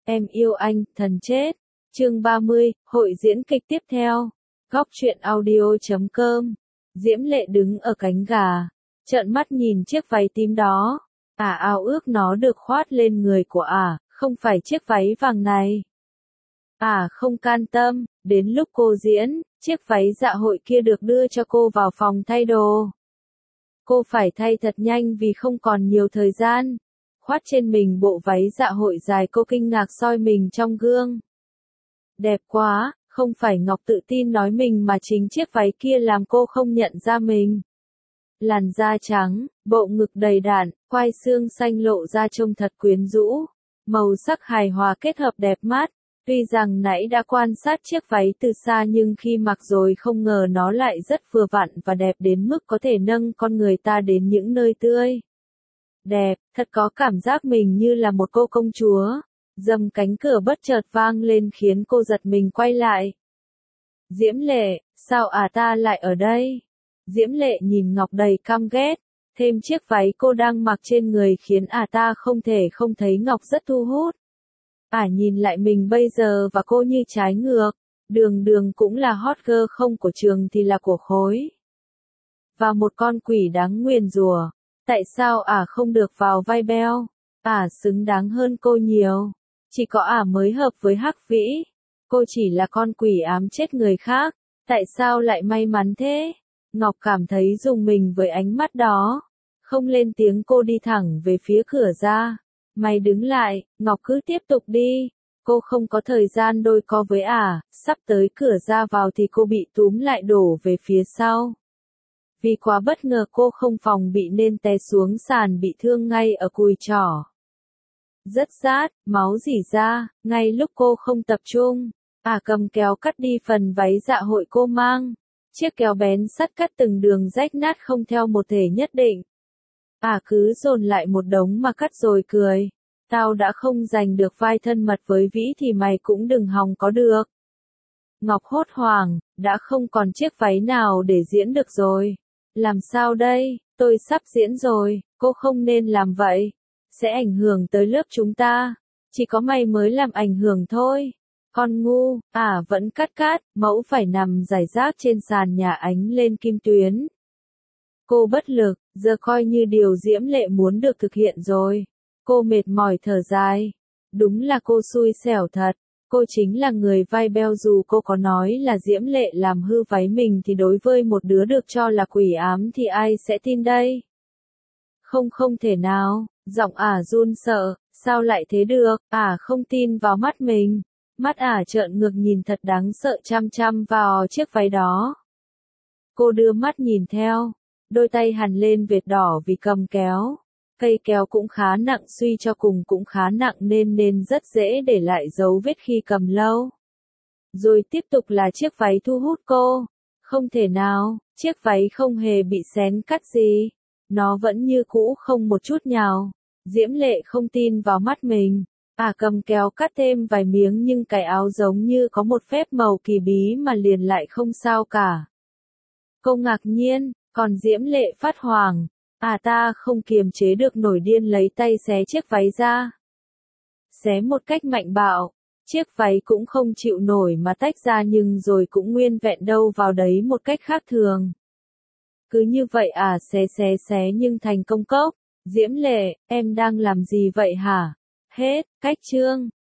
Em yêu anh, thần chết. Chương 30, hội diễn kịch tiếp theo. Góc truyện audio.com. Diễm Lệ đứng ở cánh gà, trợn mắt nhìn chiếc váy tím đó. Ao ước nó được khoác lên người của không phải chiếc váy vàng này. Không can tâm, đến lúc cô diễn, chiếc váy dạ hội kia được đưa cho cô vào phòng thay đồ. Cô phải thay thật nhanh vì không còn nhiều thời gian. Khoác trên mình bộ váy dạ hội dài, cô kinh ngạc soi mình trong gương. Đẹp quá, không phải Ngọc tự tin nói mình mà chính chiếc váy kia làm cô không nhận ra mình. Làn da trắng, bộ ngực đầy đặn, quai xương xanh lộ ra trông thật quyến rũ. Màu sắc hài hòa kết hợp đẹp mắt. Tuy rằng nãy đã quan sát chiếc váy từ xa nhưng khi mặc rồi không ngờ nó lại rất vừa vặn và đẹp đến mức có thể nâng con người ta đến những nơi tươi đẹp, thật có cảm giác mình như là một cô công chúa. Dầm cánh cửa bất chợt vang lên khiến cô giật mình quay lại. Diễm Lệ, sao ta lại ở đây? Diễm Lệ nhìn Ngọc đầy căm ghét, thêm chiếc váy cô đang mặc trên người khiến ta không thể không thấy Ngọc rất thu hút. Nhìn lại mình bây giờ và cô như trái ngược, đường đường cũng là hot girl không của trường thì là của khối. Và một con quỷ đáng nguyền rủa, tại sao không được vào vai Beo? Xứng đáng hơn cô nhiều. Chỉ có mới hợp với Hắc Vĩ. Cô chỉ là con quỷ ám chết người khác, tại sao lại may mắn thế? Ngọc cảm thấy rùng mình với ánh mắt đó. Không lên tiếng, cô đi thẳng về phía cửa ra. Mày đứng lại, Ngọc cứ tiếp tục đi. Cô không có thời gian đôi co với sắp tới cửa ra vào thì cô bị túm lại đổ về phía sau. Vì quá bất ngờ cô không phòng bị nên té xuống sàn bị thương ngay ở cùi chỏ. Rất rát, máu rỉ ra, ngay lúc cô không tập trung. Cầm kéo cắt đi phần váy dạ hội cô mang. Chiếc kéo bén sắt cắt từng đường rách nát không theo một thể nhất định. Cứ dồn lại một đống mà cắt rồi cười. Tao đã không giành được vai thân mật với Vĩ thì mày cũng đừng hòng có được. Ngọc hốt hoảng, đã không còn chiếc váy nào để diễn được rồi. Làm sao đây, tôi sắp diễn rồi, cô không nên làm vậy. Sẽ ảnh hưởng tới lớp chúng ta. Chỉ có mày mới làm ảnh hưởng thôi. Con ngu, vẫn cắt, mẫu phải nằm rải rác trên sàn nhà ánh lên kim tuyến. Cô bất lực, giờ coi như điều Diễm Lệ muốn được thực hiện rồi. Cô mệt mỏi thở dài. Đúng là cô xui xẻo thật. Cô chính là người vai Beo, dù cô có nói là Diễm Lệ làm hư váy mình thì đối với một đứa được cho là quỷ ám thì ai sẽ tin đây? Không thể nào, giọng run sợ, sao lại thế được, không tin vào mắt mình. Mắt trợn ngược nhìn thật đáng sợ chăm chăm vào chiếc váy đó. Cô đưa mắt nhìn theo, đôi tay hằn lên vệt đỏ vì cầm kéo. Cây kéo cũng khá nặng, suy cho cùng cũng khá nặng nên rất dễ để lại dấu vết khi cầm lâu. Rồi tiếp tục là chiếc váy thu hút cô. Không thể nào, chiếc váy không hề bị xén cắt gì. Nó vẫn như cũ không một chút nhào. Diễm Lệ không tin vào mắt mình. Cầm kéo cắt thêm vài miếng nhưng cái áo giống như có một phép màu kỳ bí mà liền lại không sao cả. Cô ngạc nhiên, còn Diễm Lệ phát hoảng. Ta không kiềm chế được nổi điên lấy tay xé chiếc váy ra. Xé một cách mạnh bạo, chiếc váy cũng không chịu nổi mà tách ra nhưng rồi cũng nguyên vẹn đâu vào đấy một cách khác thường. Cứ như vậy xé nhưng thành công cốc. Diễm Lệ, em đang làm gì vậy hả? Hết, cách chương.